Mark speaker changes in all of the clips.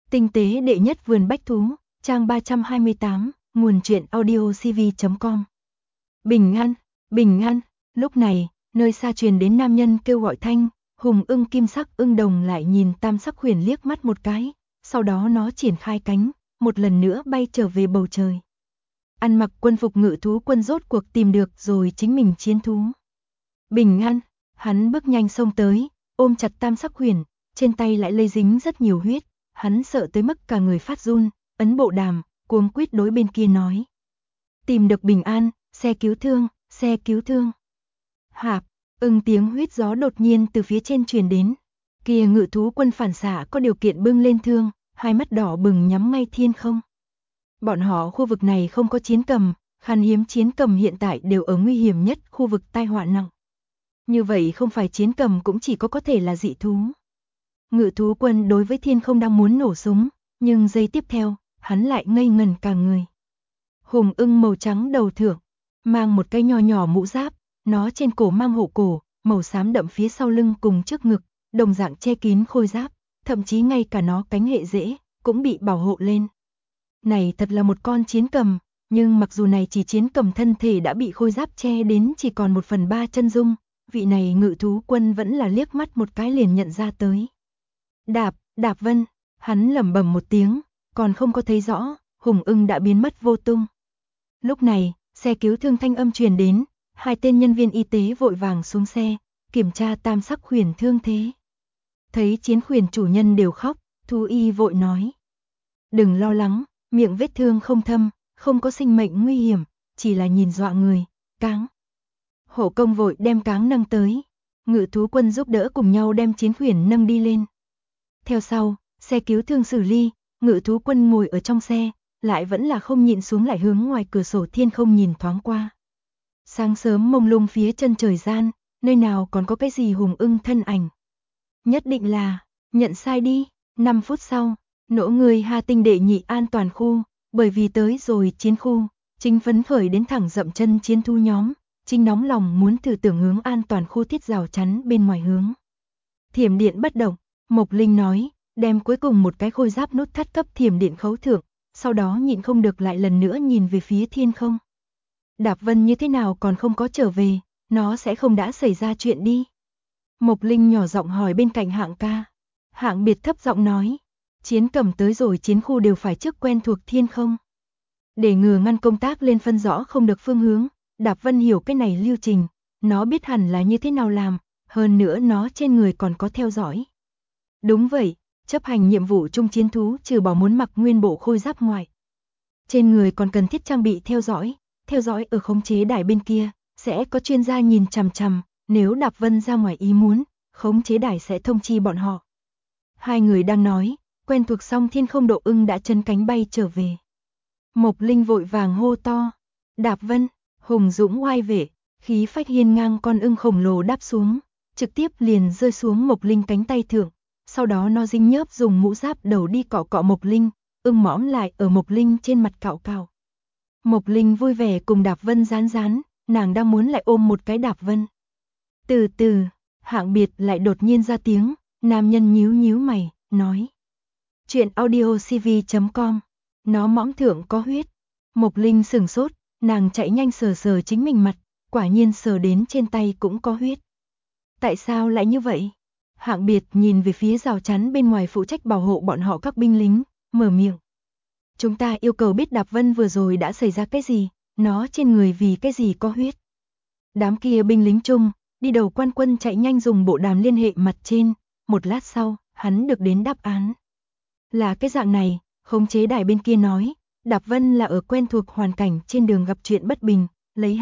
Speaker 1: Tinh tế đệ nhất vườn bách thú, trang 328, nguồn truyện audiocv.com. Bình an, lúc này, nơi xa truyền đến nam nhân kêu gọi thanh, hùng ưng kim sắc ưng đồng lại nhìn tam sắc huyền liếc mắt một cái, sau đó nó triển khai cánh, một lần nữa bay trở về bầu trời. Ăn mặc quân phục ngự thú quân rốt cuộc tìm được rồi chính mình chiến thú. Bình an, hắn bước nhanh xông tới, ôm chặt tam sắc huyền, trên tay lại lây dính rất nhiều huyết, hắn sợ tới mức cả người phát run, ấn bộ đàm, cuống quýt đối bên kia nói. Tìm được bình an, xe cứu thương, xe cứu thương. Hạp, ưng tiếng huýt gió đột nhiên từ phía trên truyền đến. Kia ngự thú quân phản xạ có điều kiện bưng lên thương, hai mắt đỏ bừng nhắm ngay thiên không. Bọn họ khu vực này không có chiến cầm, khan hiếm chiến cầm hiện tại đều ở nguy hiểm nhất khu vực tai họa nặng. Như vậy không phải chiến cầm cũng chỉ có thể là dị thú. Ngự thú quân đối với thiên không đang muốn nổ súng, nhưng giây tiếp theo, hắn lại ngây ngẩn cả người. Hùng ưng màu trắng đầu thượng, mang một cái nho nhỏ mũ giáp, nó trên cổ mang hộ cổ, màu xám đậm phía sau lưng cùng trước ngực, đồng dạng che kín khôi giáp, thậm chí ngay cả nó cánh hệ rễ cũng bị bảo hộ lên. Này thật là một con chiến cầm, nhưng mặc dù này chỉ chiến cầm thân thể đã bị khôi giáp che đến chỉ còn 1/3 chân dung, vị này ngự thú quân vẫn là liếc mắt một cái liền nhận ra tới. Đạp Vân, hắn lẩm bẩm một tiếng, còn không có thấy rõ, hùng ưng đã biến mất vô tung. Lúc này, xe cứu thương thanh âm truyền đến, hai tên nhân viên y tế vội vàng xuống xe, kiểm tra tam sắc khuyển thương thế. Thấy chiến khuyển chủ nhân đều khóc, thú y vội nói. Đừng lo lắng, miệng vết thương không thâm, không có sinh mệnh nguy hiểm, chỉ là nhìn dọa người, cáng. Hổ công vội đem cáng nâng tới, ngự thú quân giúp đỡ cùng nhau đem chiến khuyển nâng đi lên. Theo sau, xe cứu thương xử lý, ngự thú quân ngồi ở trong xe, lại vẫn là không nhịn xuống lại hướng ngoài cửa sổ thiên không nhìn thoáng qua. Sáng sớm mông lung phía chân trời gian, nơi nào còn có cái gì hùng ưng thân ảnh. Nhất định là, nhận sai đi, 5 phút sau, nỗ người Hà Tinh đệ nhị an toàn khu, bởi vì tới rồi chiến khu, chính phấn khởi đến thẳng dậm chân chiến thu nhóm, chính nóng lòng muốn thử tưởng hướng an toàn khu thiết rào chắn bên ngoài hướng. Thiểm điện bất động, Mộc Linh nói, đem cuối cùng một cái khôi giáp nút thắt cấp thiểm điện khấu thượng, sau đó nhịn không được lại lần nữa nhìn về phía thiên không. Đạp Vân như thế nào còn không có trở về, nó sẽ không đã xảy ra chuyện đi. Mộc Linh nhỏ giọng hỏi bên cạnh Hạng ca. Hạng Biệt thấp giọng nói, chiến cầm tới rồi chiến khu đều phải trước quen thuộc thiên không. Để ngừa ngăn công tác lên phân rõ không được phương hướng, Đạp Vân hiểu cái này lưu trình, nó biết hẳn là như thế nào làm, hơn nữa nó trên người còn có theo dõi. Đúng vậy, chấp hành nhiệm vụ chung chiến thú trừ bỏ muốn mặc nguyên bộ khôi giáp ngoài. Trên người còn cần thiết trang bị theo dõi ở khống chế đài bên kia, sẽ có chuyên gia nhìn chằm chằm, nếu Đạp Vân ra ngoài ý muốn, khống chế đài sẽ thông chi bọn họ. Hai người đang nói, quen thuộc xong thiên không độ ưng đã chân cánh bay trở về. Mộc Linh vội vàng hô to, Đạp Vân, hùng dũng oai vệ, khí phách hiên ngang con ưng khổng lồ đáp xuống, trực tiếp liền rơi xuống Mộc Linh cánh tay thượng, sau đó nó dính nhớp dùng mũ giáp đầu đi cọ cọ Mộc Linh, ưng mõm lại ở Mộc Linh trên mặt cạo cạo. Mộc Linh vui vẻ cùng Đạp Vân rán, nàng đang muốn lại ôm một cái Đạp Vân. Từ từ, Hạng Biệt lại đột nhiên ra tiếng, nam nhân nhíu mày, nói. Chuyện audiocv.com, nó mõm thượng có huyết. Mộc Linh sửng sốt, nàng chạy nhanh sờ chính mình mặt, quả nhiên sờ đến trên tay cũng có huyết. Tại sao lại như vậy? Hạng Biệt nhìn về phía rào chắn bên ngoài phụ trách bảo hộ bọn họ các binh lính, mở miệng. Chúng ta yêu cầu biết Đạp Vân vừa rồi đã xảy ra cái gì, nó trên người vì cái gì có huyết. Đám kia binh lính chung, đi đầu quan quân chạy nhanh dùng bộ đàm liên hệ mặt trên, một lát sau, hắn được đến đáp án. Là cái dạng này, khống chế đài bên kia nói, Đạp Vân là ở quen thuộc hoàn cảnh trên đường gặp chuyện bất bình, lấy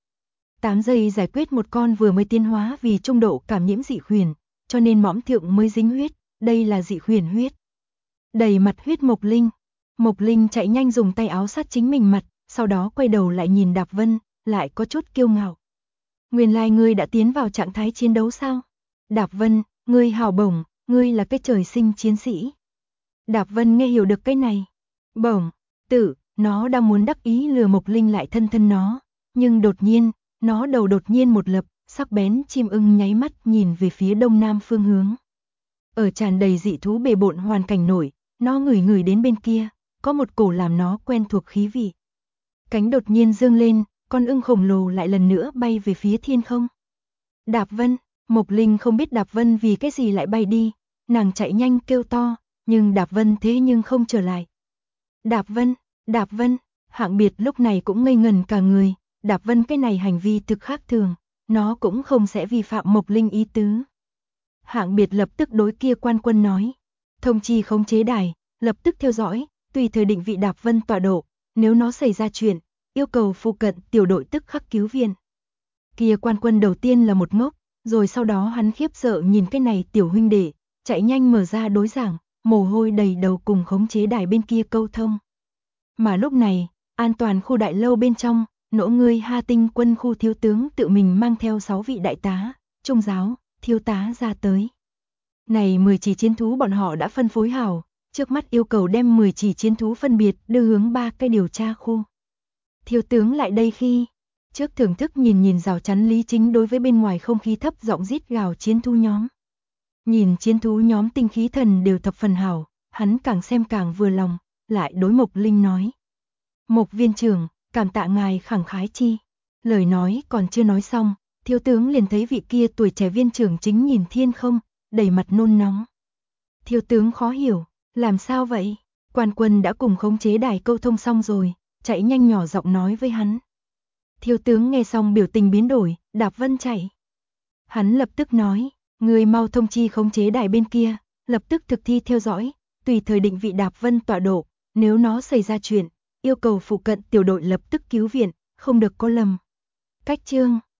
Speaker 1: 8 giây giải quyết một con vừa mới tiến hóa vì trung độ cảm nhiễm dị khuyển, cho nên mõm thượng mới dính huyết, đây là dị khuyển huyết. Đầy mặt huyết Mộc Linh chạy nhanh dùng tay áo sát chính mình mặt, sau đó quay đầu lại nhìn Đạp Vân, lại có chút kiêu ngạo. Nguyên lai ngươi đã tiến vào trạng thái chiến đấu sao? Đạp Vân, ngươi hào bổng, ngươi là cái trời sinh chiến sĩ. Đạp Vân nghe hiểu được cái này. Bổng, nó đang muốn đắc ý lừa Mộc Linh lại thân nó, nhưng đột nhiên, nó đầu đột nhiên một lập, sắc bén chim ưng nháy mắt nhìn về phía đông nam phương hướng. Ở tràn đầy dị thú bề bộn hoàn cảnh nổi, Nó ngửi ngửi đến bên kia, có một cổ làm nó quen thuộc khí vị. Cánh đột nhiên dương lên, con ưng khổng lồ lại lần nữa bay về phía thiên không. Đạp Vân, Mộc Linh không biết Đạp Vân vì cái gì lại bay đi, nàng chạy nhanh kêu to, nhưng Đạp Vân thế nhưng không trở lại. Đạp Vân, Hạng Biệt lúc này cũng ngây ngần cả người, Đạp Vân cái này hành vi thực khác thường, nó cũng không sẽ vi phạm Mộc Linh ý tứ. Hạng Biệt lập tức đối kia quan quân nói, thông chi khống chế đài, lập tức theo dõi, tùy thời định vị Đạp Vân tọa độ, nếu nó xảy ra chuyện, yêu cầu phụ cận tiểu đội tức khắc cứu viện. Kia quan quân đầu tiên là một ngốc, rồi sau đó hắn khiếp sợ nhìn cái này tiểu huynh đệ, chạy nhanh mở ra đối giảng, mồ hôi đầy đầu cùng khống chế đài bên kia câu thông. Mà lúc này, an toàn khu đại lâu bên trong, nỗ ngươi Ha Tinh quân khu thiếu tướng tự mình mang theo 6 vị đại tá, trung giáo, thiếu tá ra tới. Này 10 chỉ chiến thú bọn họ đã phân phối hảo, trước mắt yêu cầu đem 10 chỉ chiến thú phân biệt đưa hướng 3 cái điều tra khu. Thiếu tướng lại đây khi, trước thưởng thức nhìn rào chắn Lý Chính đối với bên ngoài không khí thấp giọng rít gào chiến thú nhóm. Nhìn chiến thú nhóm tinh khí thần đều thập phần hảo, hắn càng xem càng vừa lòng, lại đối Mộc Linh nói. Mộc viên trưởng, cảm tạ ngài khẳng khái chi. Lời nói còn chưa nói xong, thiếu tướng liền thấy vị kia tuổi trẻ viên trưởng chính nhìn thiên không, đầy mặt nôn nóng. Thiếu tướng khó hiểu, làm sao vậy? Quan quân đã cùng khống chế đài câu thông xong rồi, chạy nhanh nhỏ giọng nói với hắn. Thiếu tướng nghe xong biểu tình biến đổi, Đạp Vân chạy. Hắn lập tức nói, người mau thông chi khống chế đài bên kia, lập tức thực thi theo dõi, tùy thời định vị Đạp Vân tọa độ, nếu nó xảy ra chuyện, yêu cầu phụ cận tiểu đội lập tức cứu viện, không được có lầm. Cách chương